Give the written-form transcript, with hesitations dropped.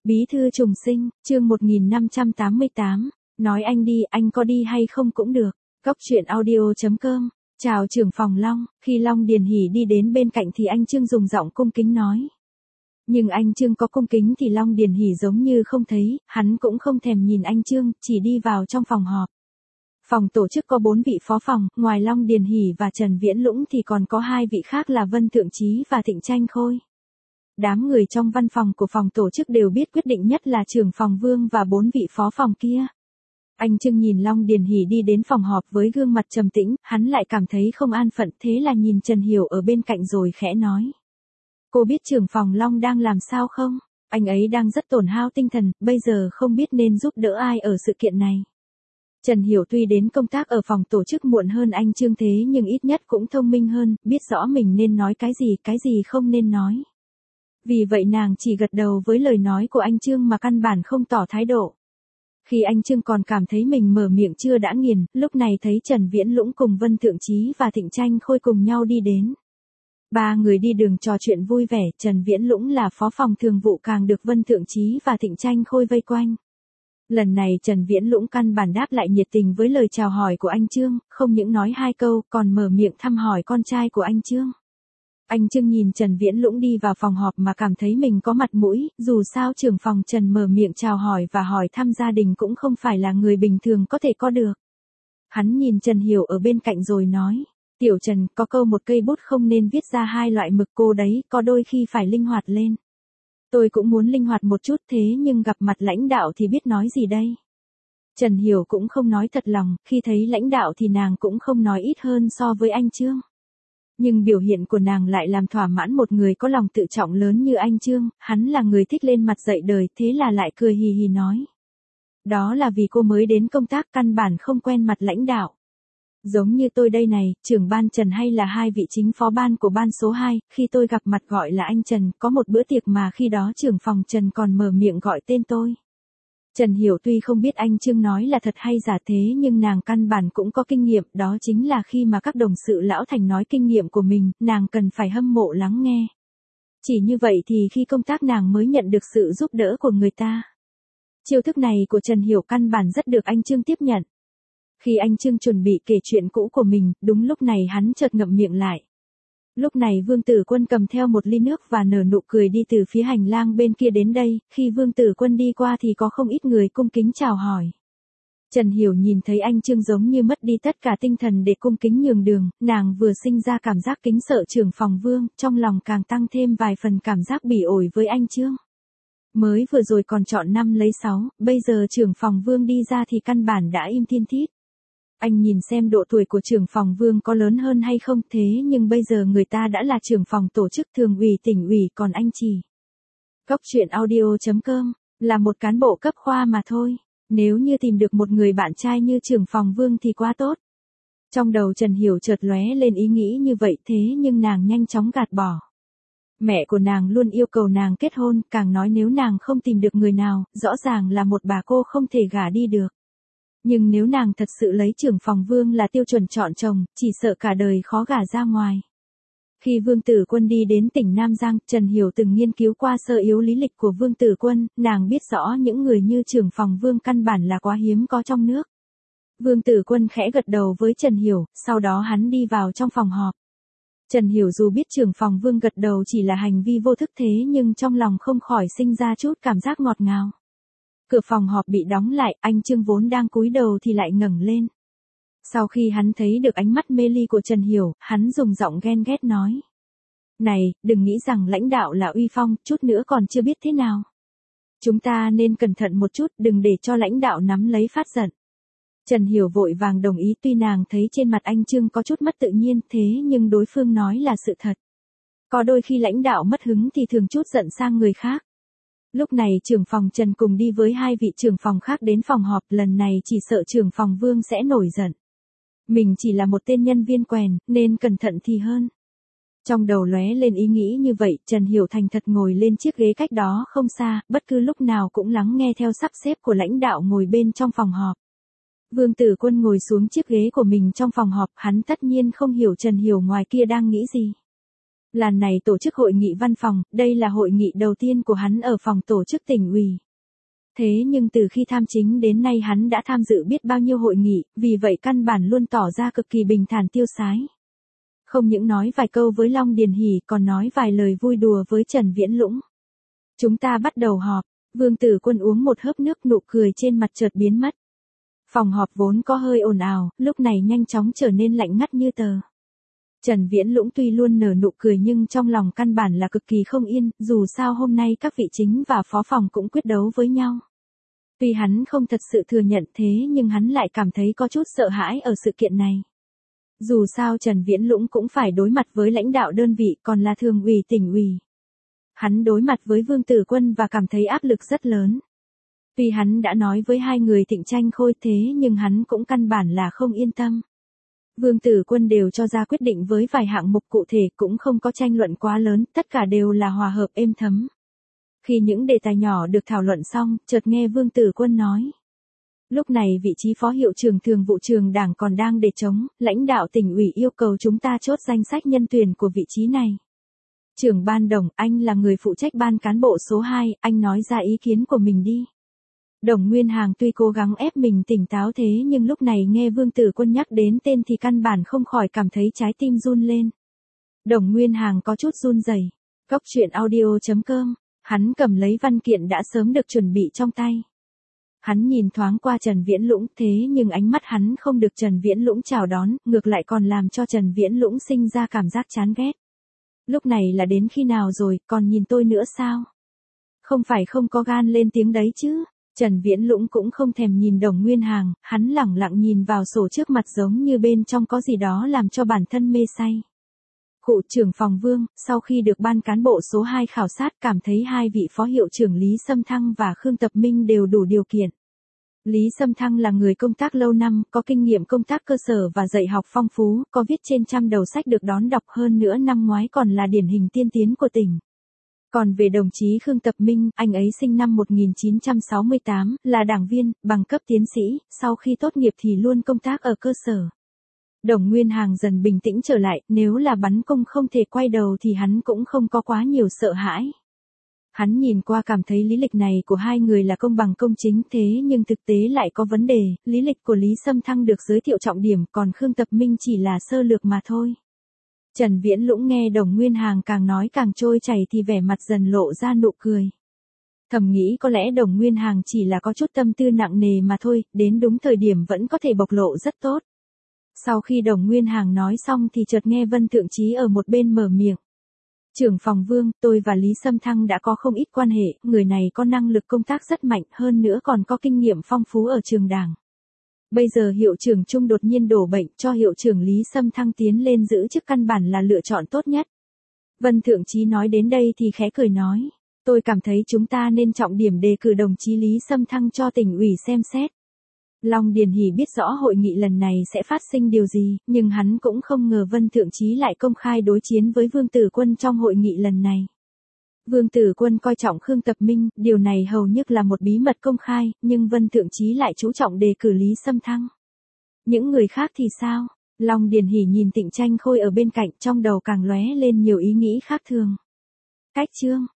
Bí thư trùng sinh, chương 1588, nói anh đi, anh có đi hay không cũng được. Cóc truyện audio.com. Chào trưởng phòng Long, khi Long Điền Hỷ đi đến bên cạnh thì anh Trương dùng giọng cung kính nói. Nhưng anh Trương có cung kính thì Long Điền Hỷ giống như không thấy, hắn cũng không thèm nhìn anh Trương, chỉ đi vào trong phòng họp. Phòng tổ chức có 4 vị phó phòng, ngoài Long Điền Hỷ và Trần Viễn Lũng thì còn có 2 vị khác là Vân Thượng Chí và Thịnh Tranh Khôi. Đám người trong văn phòng của phòng tổ chức đều biết quyết định nhất là trưởng phòng Vương và 4 vị phó phòng kia. Anh Trương nhìn Long Điền Hỷ đi đến phòng họp với gương mặt trầm tĩnh, hắn lại cảm thấy không an phận, thế là nhìn Trần Hiểu ở bên cạnh rồi khẽ nói. Cô biết trưởng phòng Long đang làm sao không? Anh ấy đang rất tổn hao tinh thần, bây giờ không biết nên giúp đỡ ai ở sự kiện này. Trần Hiểu tuy đến công tác ở phòng tổ chức muộn hơn anh Trương thế nhưng ít nhất cũng thông minh hơn, biết rõ mình nên nói cái gì không nên nói. Vì vậy nàng chỉ gật đầu với lời nói của anh Trương mà căn bản không tỏ thái độ. Khi anh Trương còn cảm thấy mình mở miệng chưa đã nghiền, lúc này thấy Trần Viễn Lũng cùng Vân Thượng Chí và Thịnh Tranh Khôi cùng nhau đi đến. 3 người đi đường trò chuyện vui vẻ, Trần Viễn Lũng là phó phòng thường vụ càng được Vân Thượng Chí và Thịnh Tranh Khôi vây quanh. Lần này Trần Viễn Lũng căn bản đáp lại nhiệt tình với lời chào hỏi của anh Trương, không những nói 2 câu còn mở miệng thăm hỏi con trai của anh Trương. Anh Trương nhìn Trần Viễn Lũng đi vào phòng họp mà cảm thấy mình có mặt mũi, dù sao trưởng phòng Trần mở miệng chào hỏi và hỏi thăm gia đình cũng không phải là người bình thường có thể có được. Hắn nhìn Trần Hiểu ở bên cạnh rồi nói, Tiểu Trần, có câu một cây bút không nên viết ra 2 loại mực cô đấy, có đôi khi phải linh hoạt lên. Tôi cũng muốn linh hoạt một chút thế nhưng gặp mặt lãnh đạo thì biết nói gì đây? Trần Hiểu cũng không nói thật lòng, khi thấy lãnh đạo thì nàng cũng không nói ít hơn so với anh Trương. Nhưng biểu hiện của nàng lại làm thỏa mãn một người có lòng tự trọng lớn như anh Trương, hắn là người thích lên mặt dạy đời, thế là lại cười hì hì nói. Đó là vì cô mới đến công tác căn bản không quen mặt lãnh đạo. Giống như tôi đây này, trưởng ban Trần hay là 2 vị chính phó ban của ban số 2, khi tôi gặp mặt gọi là anh Trần, có một bữa tiệc mà khi đó trưởng phòng Trần còn mở miệng gọi tên tôi. Trần Hiểu tuy không biết anh Trương nói là thật hay giả thế nhưng nàng căn bản cũng có kinh nghiệm, đó chính là khi mà các đồng sự lão thành nói kinh nghiệm của mình, nàng cần phải hâm mộ lắng nghe. Chỉ như vậy thì khi công tác nàng mới nhận được sự giúp đỡ của người ta. Chiêu thức này của Trần Hiểu căn bản rất được anh Trương tiếp nhận. Khi anh Trương chuẩn bị kể chuyện cũ của mình, đúng lúc này hắn chợt ngậm miệng lại. Lúc này Vương Tử Quân cầm theo một ly nước và nở nụ cười đi từ phía hành lang bên kia đến đây, khi Vương Tử Quân đi qua thì có không ít người cung kính chào hỏi. Trần Hiểu nhìn thấy anh Trương giống như mất đi tất cả tinh thần để cung kính nhường đường, nàng vừa sinh ra cảm giác kính sợ trưởng phòng Vương, trong lòng càng tăng thêm vài phần cảm giác bỉ ổi với anh Trương. Mới vừa rồi còn chọn 5 lấy 6, bây giờ trưởng phòng Vương đi ra thì căn bản đã im thiên thít. Anh nhìn xem độ tuổi của trưởng phòng Vương có lớn hơn hay không thế nhưng bây giờ người ta đã là trưởng phòng tổ chức thường ủy tỉnh ủy còn anh chỉ. Cóc truyện audio.com, là một cán bộ cấp khoa mà thôi. Nếu như tìm được một người bạn trai như trưởng phòng Vương thì quá tốt. Trong đầu Trần Hiểu chợt lóe lên ý nghĩ như vậy thế nhưng nàng nhanh chóng gạt bỏ. Mẹ của nàng luôn yêu cầu nàng kết hôn, càng nói nếu nàng không tìm được người nào, rõ ràng là một bà cô không thể gả đi được. Nhưng nếu nàng thật sự lấy trưởng phòng Vương là tiêu chuẩn chọn chồng, chỉ sợ cả đời khó gả ra ngoài. Khi Vương Tử Quân đi đến tỉnh Nam Giang, Trần Hiểu từng nghiên cứu qua sơ yếu lý lịch của Vương Tử Quân, nàng biết rõ những người như trưởng phòng Vương căn bản là quá hiếm có trong nước. Vương Tử Quân khẽ gật đầu với Trần Hiểu, sau đó hắn đi vào trong phòng họp. Trần Hiểu dù biết trưởng phòng Vương gật đầu chỉ là hành vi vô thức thế nhưng trong lòng không khỏi sinh ra chút cảm giác ngọt ngào. Cửa phòng họp bị đóng lại, anh Trương vốn đang cúi đầu thì lại ngẩng lên. Sau khi hắn thấy được ánh mắt mê ly của Trần Hiểu, hắn dùng giọng ghen ghét nói. Này, đừng nghĩ rằng lãnh đạo là uy phong, chút nữa còn chưa biết thế nào. Chúng ta nên cẩn thận một chút, đừng để cho lãnh đạo nắm lấy phát giận. Trần Hiểu vội vàng đồng ý tuy nàng thấy trên mặt anh Trương có chút mất tự nhiên thế nhưng đối phương nói là sự thật. Có đôi khi lãnh đạo mất hứng thì thường chút giận sang người khác. Lúc này trưởng phòng Trần cùng đi với 2 vị trưởng phòng khác đến phòng họp, lần này chỉ sợ trưởng phòng Vương sẽ nổi giận. Mình chỉ là một tên nhân viên quèn, nên cẩn thận thì hơn. Trong đầu lóe lên ý nghĩ như vậy, Trần Hiểu thành thật ngồi lên chiếc ghế cách đó không xa, bất cứ lúc nào cũng lắng nghe theo sắp xếp của lãnh đạo ngồi bên trong phòng họp. Vương Tử Quân ngồi xuống chiếc ghế của mình trong phòng họp, hắn tất nhiên không hiểu Trần Hiểu ngoài kia đang nghĩ gì. Lần này tổ chức hội nghị văn phòng, đây là hội nghị đầu tiên của hắn ở phòng tổ chức tỉnh ủy. Thế nhưng từ khi tham chính đến nay hắn đã tham dự biết bao nhiêu hội nghị, vì vậy căn bản luôn tỏ ra cực kỳ bình thản tiêu sái. Không những nói vài câu với Long Điền Hỷ còn nói vài lời vui đùa với Trần Viễn Lũng. Chúng ta bắt đầu họp, Vương Tử Quân uống một hớp nước, nụ cười trên mặt chợt biến mất. Phòng họp vốn có hơi ồn ào, lúc này nhanh chóng trở nên lạnh ngắt như tờ. Trần Viễn Lũng tuy luôn nở nụ cười nhưng trong lòng căn bản là cực kỳ không yên, dù sao hôm nay các vị chính và phó phòng cũng quyết đấu với nhau. Tuy hắn không thật sự thừa nhận thế nhưng hắn lại cảm thấy có chút sợ hãi ở sự kiện này. Dù sao Trần Viễn Lũng cũng phải đối mặt với lãnh đạo đơn vị còn là thường ủy tỉnh ủy. Hắn đối mặt với Vương Tử Quân và cảm thấy áp lực rất lớn. Tuy hắn đã nói với hai người Thịnh Tranh Khôi thế nhưng hắn cũng căn bản là không yên tâm. Vương Tử Quân đều cho ra quyết định với vài hạng mục cụ thể cũng không có tranh luận quá lớn, tất cả đều là hòa hợp êm thấm. Khi những đề tài nhỏ được thảo luận xong, chợt nghe Vương Tử Quân nói. Lúc này vị trí phó hiệu trưởng thường vụ trường đảng còn đang để trống, lãnh đạo tỉnh ủy yêu cầu chúng ta chốt danh sách nhân tuyển của vị trí này. Trưởng ban Đồng, anh là người phụ trách ban cán bộ số 2, anh nói ra ý kiến của mình đi. Đồng Nguyên Hàng tuy cố gắng ép mình tỉnh táo thế nhưng lúc này nghe Vương Tử Quân nhắc đến tên thì căn bản không khỏi cảm thấy trái tim run lên. Đồng Nguyên Hàng có chút run rẩy. Cóc truyện audio.com, hắn cầm lấy văn kiện đã sớm được chuẩn bị trong tay. Hắn nhìn thoáng qua Trần Viễn Lũng thế nhưng ánh mắt hắn không được Trần Viễn Lũng chào đón, ngược lại còn làm cho Trần Viễn Lũng sinh ra cảm giác chán ghét. Lúc này là đến khi nào rồi, còn nhìn tôi nữa sao? Không phải không có gan lên tiếng đấy chứ? Trần Viễn Lũng cũng không thèm nhìn Đồng Nguyên Hàng, hắn lẳng lặng nhìn vào sổ trước mặt giống như bên trong có gì đó làm cho bản thân mê say. Cụ trưởng phòng Vương, sau khi được ban cán bộ số 2 khảo sát cảm thấy hai vị phó hiệu trưởng Lý Sâm Thăng và Khương Tập Minh đều đủ điều kiện. Lý Sâm Thăng là người công tác lâu năm, có kinh nghiệm công tác cơ sở và dạy học phong phú, có viết trên trăm đầu sách được đón đọc hơn nữa năm ngoái còn là điển hình tiên tiến của tỉnh. Còn về đồng chí Khương Tập Minh, anh ấy sinh năm 1968, là đảng viên, bằng cấp tiến sĩ, sau khi tốt nghiệp thì luôn công tác ở cơ sở. Đồng Nguyên Hàng dần bình tĩnh trở lại, nếu là bắn cung không thể quay đầu thì hắn cũng không có quá nhiều sợ hãi. Hắn nhìn qua cảm thấy lý lịch này của hai người là công bằng công chính thế nhưng thực tế lại có vấn đề, lý lịch của Lý Sâm Thăng được giới thiệu trọng điểm còn Khương Tập Minh chỉ là sơ lược mà thôi. Trần Viễn Lũng nghe Đồng Nguyên Hàng càng nói càng trôi chảy thì vẻ mặt dần lộ ra nụ cười. Thầm nghĩ có lẽ Đồng Nguyên Hàng chỉ là có chút tâm tư nặng nề mà thôi, đến đúng thời điểm vẫn có thể bộc lộ rất tốt. Sau khi Đồng Nguyên Hàng nói xong thì chợt nghe Vân Thượng Chí ở một bên mở miệng. Trưởng phòng Vương, tôi và Lý Sâm Thăng đã có không ít quan hệ, người này có năng lực công tác rất mạnh hơn nữa còn có kinh nghiệm phong phú ở trường đảng. Bây giờ hiệu trưởng Trung đột nhiên đổ bệnh cho hiệu trưởng Lý Sâm Thăng tiến lên giữ chức căn bản là lựa chọn tốt nhất. Vân Thượng Chí nói đến đây thì khẽ cười nói, tôi cảm thấy chúng ta nên trọng điểm đề cử đồng chí Lý Sâm Thăng cho tỉnh ủy xem xét. Long Điền Hỷ biết rõ hội nghị lần này sẽ phát sinh điều gì, nhưng hắn cũng không ngờ Vân Thượng Chí lại công khai đối chiến với Vương Tử Quân trong hội nghị lần này. Vương Tử Quân coi trọng Khương Tập Minh, điều này hầu như là một bí mật công khai, nhưng Vân Thượng Chí lại chú trọng đề cử Lý Sâm Thăng. Những người khác thì sao? Long Điền Hỷ nhìn Thịnh Tranh Khôi ở bên cạnh trong đầu càng lóe lên nhiều ý nghĩ khác thường. Cách chương